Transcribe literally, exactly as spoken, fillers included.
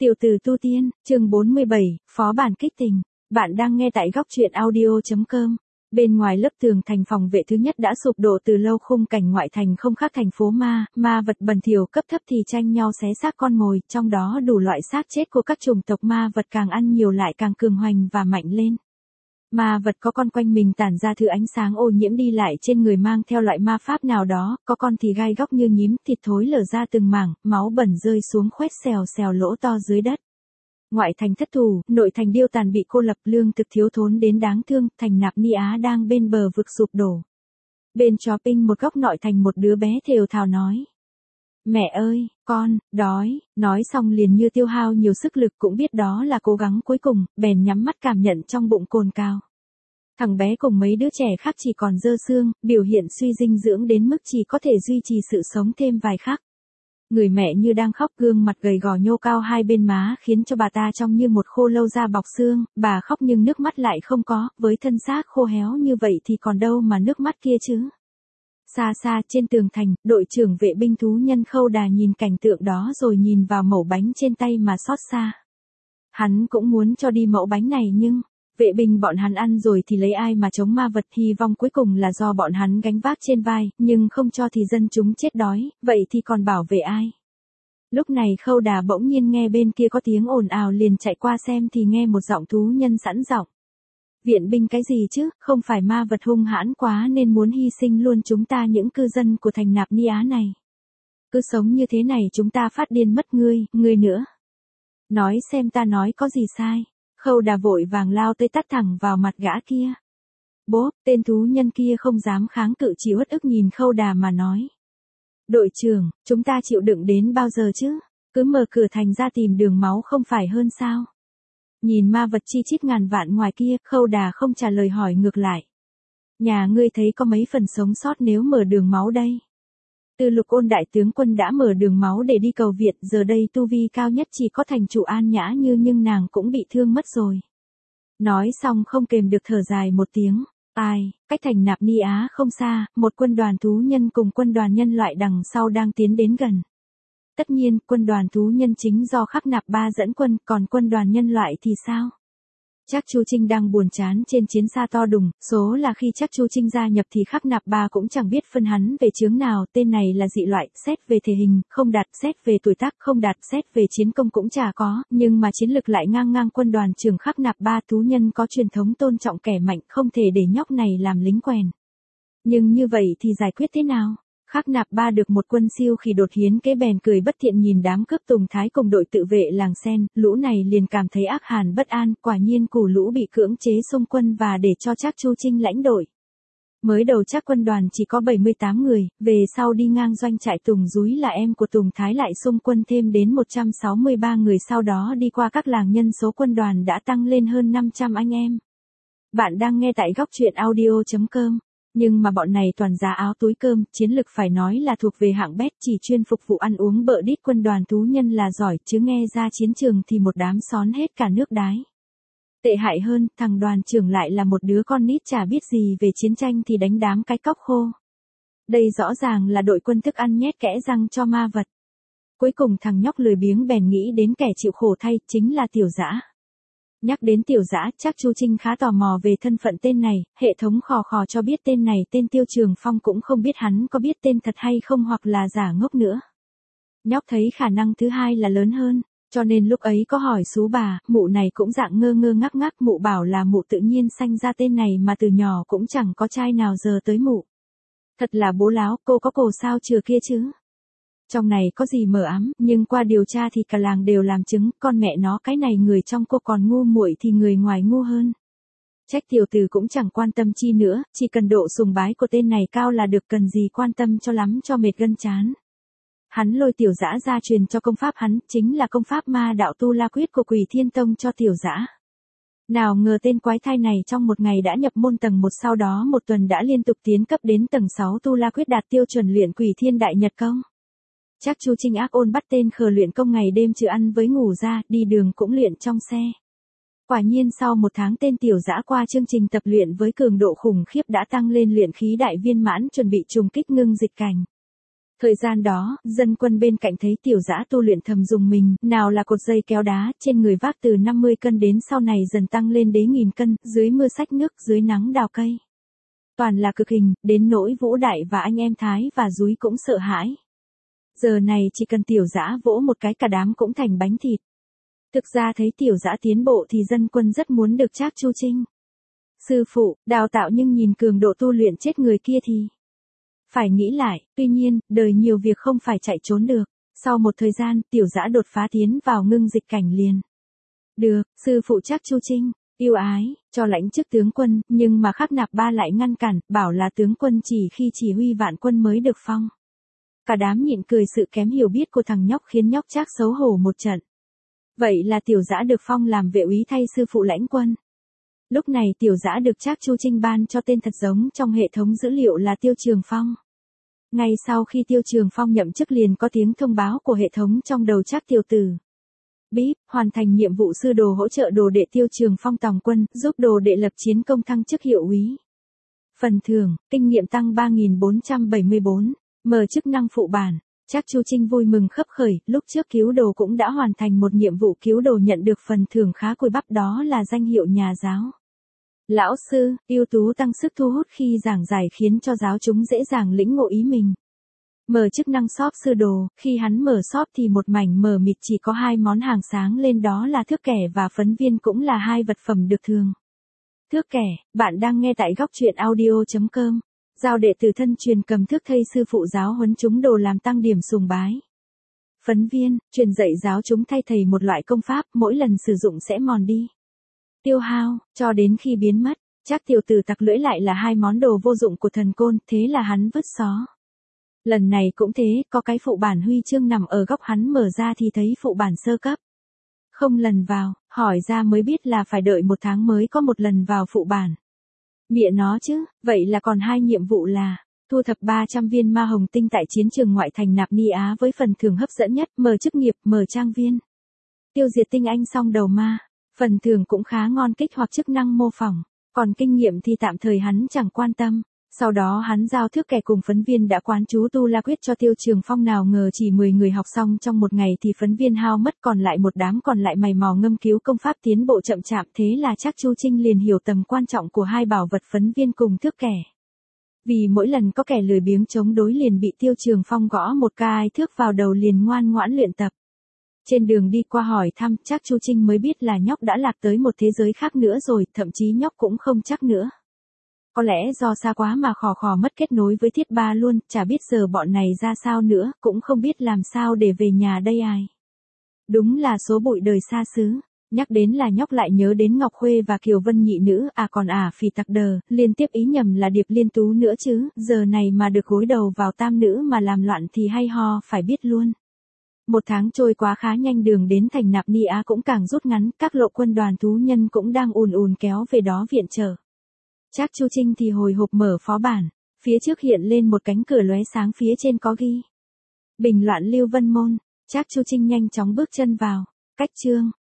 Tiểu tử tu tiên, chương bốn mươi bảy, phó bản kích tình. Bạn đang nghe tại góc truyện audio chấm com. Bên ngoài lớp tường thành phòng vệ thứ nhất đã sụp đổ từ lâu, khung cảnh ngoại thành không khác thành phố ma, ma vật bẩn thỉu cấp thấp thì tranh nhau xé xác con mồi, trong đó đủ loại xác chết của các chủng tộc ma vật càng ăn nhiều lại càng cường hoành và mạnh lên. Ma vật có con quanh mình tản ra thứ ánh sáng ô nhiễm đi lại trên người mang theo loại ma pháp nào đó, có con thì gai góc như nhím, thịt thối lở ra từng mảng, máu bẩn rơi xuống khoét xèo xèo lỗ to dưới đất. Ngoại thành thất thủ, nội thành điêu tàn bị cô lập, lương thực thiếu thốn đến đáng thương, thành Nạp Ni Á đang bên bờ vực sụp đổ. Bên shopping một góc nội thành một đứa bé thều thào nói. Mẹ ơi, con, đói, nói xong liền như tiêu hao nhiều sức lực, cũng biết đó là cố gắng cuối cùng, bèn nhắm mắt cảm nhận trong bụng cồn cào. Thằng bé cùng mấy đứa trẻ khác chỉ còn dơ xương, biểu hiện suy dinh dưỡng đến mức chỉ có thể duy trì sự sống thêm vài khắc. Người mẹ như đang khóc, gương mặt gầy gò nhô cao hai bên má khiến cho bà ta trông như một khô lâu da bọc xương, bà khóc nhưng nước mắt lại không có, với thân xác khô héo như vậy thì còn đâu mà nước mắt kia chứ. Xa xa trên tường thành, đội trưởng vệ binh thú nhân Khâu Đà nhìn cảnh tượng đó rồi nhìn vào mẩu bánh trên tay mà xót xa. Hắn cũng muốn cho đi mẩu bánh này nhưng, vệ binh bọn hắn ăn rồi thì lấy ai mà chống ma vật, hy vọng cuối cùng là do bọn hắn gánh vác trên vai, nhưng không cho thì dân chúng chết đói, vậy thì còn bảo vệ ai? Lúc này Khâu Đà bỗng nhiên nghe bên kia có tiếng ồn ào, liền chạy qua xem thì nghe một giọng thú nhân sẵn giọng. Viện binh cái gì chứ, không phải ma vật hung hãn quá nên muốn hy sinh luôn chúng ta những cư dân của thành Nạp Ni Á này. Cứ sống như thế này chúng ta phát điên mất ngươi, ngươi nữa. Nói xem ta nói có gì sai. Khâu Đà vội vàng lao tới tát thẳng vào mặt gã kia. Bố, tên thú nhân kia không dám kháng cự, chỉ uất ức nhìn Khâu Đà mà nói. Đội trưởng, chúng ta chịu đựng đến bao giờ chứ? Cứ mở cửa thành ra tìm đường máu không phải hơn sao? Nhìn ma vật chi chít ngàn vạn ngoài kia, Khâu Đà không trả lời hỏi ngược lại. Nhà ngươi thấy có mấy phần sống sót nếu mở đường máu đây? Từ Lục Ôn đại tướng quân đã mở đường máu để đi cầu viện, giờ đây tu vi cao nhất chỉ có thành chủ An Nhã Như, nhưng nàng cũng bị thương mất rồi. Nói xong không kềm được thở dài một tiếng. Ai, cách thành Nạp Ni Á không xa, một quân đoàn thú nhân cùng quân đoàn nhân loại đằng sau đang tiến đến gần. Tất nhiên, quân đoàn thú nhân chính do Khắc Nạp Ba dẫn quân, còn quân đoàn nhân loại thì sao? Trác Chu Trinh đang buồn chán trên chiến xa to đùng, số là khi Trác Chu Trinh gia nhập thì Khắc Nạp Ba cũng chẳng biết phân hắn về chướng nào, tên này là dị loại, xét về thể hình, không đạt, xét về tuổi tác, không đạt, xét về chiến công cũng chả có, nhưng mà chiến lực lại ngang ngang quân đoàn trưởng Khắc Nạp Ba. Thú nhân có truyền thống tôn trọng kẻ mạnh, không thể để nhóc này làm lính quèn. Nhưng như vậy thì giải quyết thế nào? Khắc Nạp Ba được một quân siêu khi đột hiến kế bèn cười bất thiện nhìn đám cướp Tùng Thái cùng đội tự vệ làng sen, lũ này liền cảm thấy ác hàn bất an, quả nhiên củ lũ bị cưỡng chế xung quân và để cho Trác Chu Trinh lãnh đội. Mới đầu Trác quân đoàn chỉ có bảy mươi tám người, về sau đi ngang doanh trại Tùng Dúi là em của Tùng Thái lại xung quân thêm đến một trăm sáu mươi ba người, sau đó đi qua các làng nhân số quân đoàn đã tăng lên hơn năm trăm anh em. Bạn đang nghe tại góc truyện audio chấm com. Nhưng mà bọn này toàn giá áo túi cơm, chiến lực phải nói là thuộc về hạng bét, chỉ chuyên phục vụ ăn uống bợ đít. Quân đoàn thú nhân là giỏi, chứ nghe ra chiến trường thì một đám xón hết cả nước đái. Tệ hại hơn, thằng đoàn trưởng lại là một đứa con nít chả biết gì về chiến tranh thì đánh đám cái cóc khô. Đây rõ ràng là đội quân thức ăn nhét kẽ răng cho ma vật. Cuối cùng thằng nhóc lười biếng bèn nghĩ đến kẻ chịu khổ thay, chính là Tiểu Dã. Nhắc đến Tiểu Dã, Trác Chu Trinh khá tò mò về thân phận tên này, hệ thống khò khò cho biết tên này tên Tiêu Trường Phong, cũng không biết hắn có biết tên thật hay không hoặc là giả ngốc nữa. Nhóc thấy khả năng thứ hai là lớn hơn, cho nên lúc ấy có hỏi xú bà, mụ này cũng dạng ngơ ngơ ngắc ngắc, mụ bảo là mụ tự nhiên sanh ra tên này mà từ nhỏ cũng chẳng có trai nào giờ tới mụ. Thật là bố láo, cô có cổ sao chừa kia chứ? Trong này có gì mờ ám, nhưng qua điều tra thì cả làng đều làm chứng, con mẹ nó cái này người trong cô còn ngu muội thì người ngoài ngu hơn. Trách tiểu tử cũng chẳng quan tâm chi nữa, chỉ cần độ sùng bái của tên này cao là được, cần gì quan tâm cho lắm cho mệt gân chán. Hắn lôi Tiểu Dã ra truyền cho công pháp hắn, chính là công pháp ma đạo Tu La Quyết của Quỷ Thiên Tông cho Tiểu Dã. Nào ngờ tên quái thai này trong một ngày đã nhập môn tầng một, sau đó một tuần đã liên tục tiến cấp đến tầng sáu Tu La Quyết, đạt tiêu chuẩn luyện Quỷ Thiên Đại Nhật Công. Trác Chu Trinh ác ôn bắt tên khờ luyện công ngày đêm trừ ăn với ngủ ra, đi đường cũng luyện trong xe. Quả nhiên sau một tháng tên Tiểu Dã qua chương trình tập luyện với cường độ khủng khiếp đã tăng lên luyện khí đại viên mãn, chuẩn bị trùng kích ngưng dịch cảnh. Thời gian đó, dân quân bên cạnh thấy tiểu dã tu luyện thầm dùng mình, nào là cột dây kéo đá, trên người vác từ năm mươi cân đến sau này dần tăng lên đến nghìn cân, dưới mưa xách nước, dưới nắng đào cây. Toàn là cực hình, đến nỗi Vũ Đại và anh em Thái và Dúi cũng sợ hãi. Giờ này chỉ cần tiểu dã vỗ một cái cả đám cũng thành bánh thịt. Thực ra thấy tiểu dã tiến bộ thì dân quân rất muốn được Trác Chu Trinh. Sư phụ, đào tạo nhưng nhìn cường độ tu luyện chết người kia thì... Phải nghĩ lại, tuy nhiên, đời nhiều việc không phải chạy trốn được. Sau một thời gian, tiểu dã đột phá tiến vào ngưng dịch cảnh liền. Được, sư phụ Trác Chu Trinh, yêu ái, cho lãnh chức tướng quân, nhưng mà Khắc Nạp Ba lại ngăn cản, bảo là tướng quân chỉ khi chỉ huy vạn quân mới được phong. Cả đám nhịn cười sự kém hiểu biết của thằng nhóc khiến nhóc Trác xấu hổ một trận. Vậy là tiểu dã được phong làm vệ úy thay sư phụ lãnh quân. Lúc này tiểu dã được Trác Chu Trinh ban cho tên thật giống trong hệ thống dữ liệu là Tiêu Trường Phong. Ngay sau khi Tiêu Trường Phong nhậm chức liền có tiếng thông báo của hệ thống trong đầu Trác tiểu tử. Bíp, hoàn thành nhiệm vụ sư đồ hỗ trợ đồ đệ Tiêu Trường Phong tòng quân, giúp đồ đệ lập chiến công thăng chức hiệu úy. Phần thưởng, kinh nghiệm tăng ba nghìn bốn trăm bảy mươi bốn, mở chức năng phụ bản. Trác Chu Trinh vui mừng khấp khởi, lúc trước cứu đồ cũng đã hoàn thành một nhiệm vụ cứu đồ nhận được phần thưởng khá cùi bắp đó là danh hiệu nhà giáo. Lão sư, ưu tú tăng sức thu hút khi giảng giải khiến cho giáo chúng dễ dàng lĩnh ngộ ý mình. Mở chức năng shop sư đồ, khi hắn mở shop thì một mảnh mờ mịt chỉ có hai món hàng sáng lên đó là thước kẻ và phấn viên cũng là hai vật phẩm được thường. Thước kẻ, bạn đang nghe tại góc truyện audio chấm com. Giao đệ tử thân truyền cầm thước thây sư phụ giáo huấn chúng đồ làm tăng điểm sùng bái. Phấn viên, truyền dạy giáo chúng thay thầy một loại công pháp, mỗi lần sử dụng sẽ mòn đi. Tiêu hao, cho đến khi biến mất. Trác tiểu tử tặc lưỡi lại là hai món đồ vô dụng của thần côn, thế là hắn vứt xó. Lần này cũng thế, có cái phụ bản huy chương nằm ở góc hắn mở ra thì thấy phụ bản sơ cấp. Không lần vào, hỏi ra mới biết là phải đợi một tháng mới có một lần vào phụ bản. Mịa nó chứ, vậy là còn hai nhiệm vụ là thu thập ba trăm viên ma hồng tinh tại chiến trường ngoại thành Nạp Ni Á với phần thưởng hấp dẫn nhất, mở chức nghiệp, mở trang viên. Tiêu diệt tinh anh song đầu ma, phần thưởng cũng khá ngon kích hoặc chức năng mô phỏng, còn kinh nghiệm thì tạm thời hắn chẳng quan tâm. Sau đó hắn giao thước kẻ cùng phấn viên đã quán chú tu la quyết cho Tiêu Trường Phong, nào ngờ chỉ mười người học xong trong một ngày thì phấn viên hao mất, còn lại một đám còn lại mày mò ngâm cứu công pháp tiến bộ chậm chạp, thế là Trác Chu Trinh liền hiểu tầm quan trọng của hai bảo vật phấn viên cùng thước kẻ. Vì mỗi lần có kẻ lười biếng chống đối liền bị Tiêu Trường Phong gõ một cái thước vào đầu liền ngoan ngoãn luyện tập. Trên đường đi qua hỏi thăm, Trác Chu Trinh mới biết là nhóc đã lạc tới một thế giới khác nữa rồi, thậm chí nhóc cũng không chắc nữa. Có lẽ do xa quá mà khò khò mất kết nối với Thiết Ba luôn, chả biết giờ bọn này ra sao nữa, cũng không biết làm sao để về nhà đây ai. Đúng là số bụi đời xa xứ. Nhắc đến là nhóc lại nhớ đến Ngọc Khuê và Kiều Vân nhị nữ, à còn ả Phì Tặc Đờ, liên tiếp ý nhầm là Điệp Liên Tú nữa chứ, giờ này mà được gối đầu vào tam nữ mà làm loạn thì hay ho, phải biết luôn. Một tháng trôi quá khá nhanh, đường đến thành Nạp Ni Á cũng càng rút ngắn, các lộ quân đoàn thú nhân cũng đang ùn ùn kéo về đó viện trợ. Trác Chu Trinh thì hồi hộp mở phó bản, phía trước hiện lên một cánh cửa lóe sáng, phía trên có ghi: bình loạn Lưu Vân Môn. Trác Chu Trinh nhanh chóng bước chân vào, cách chương,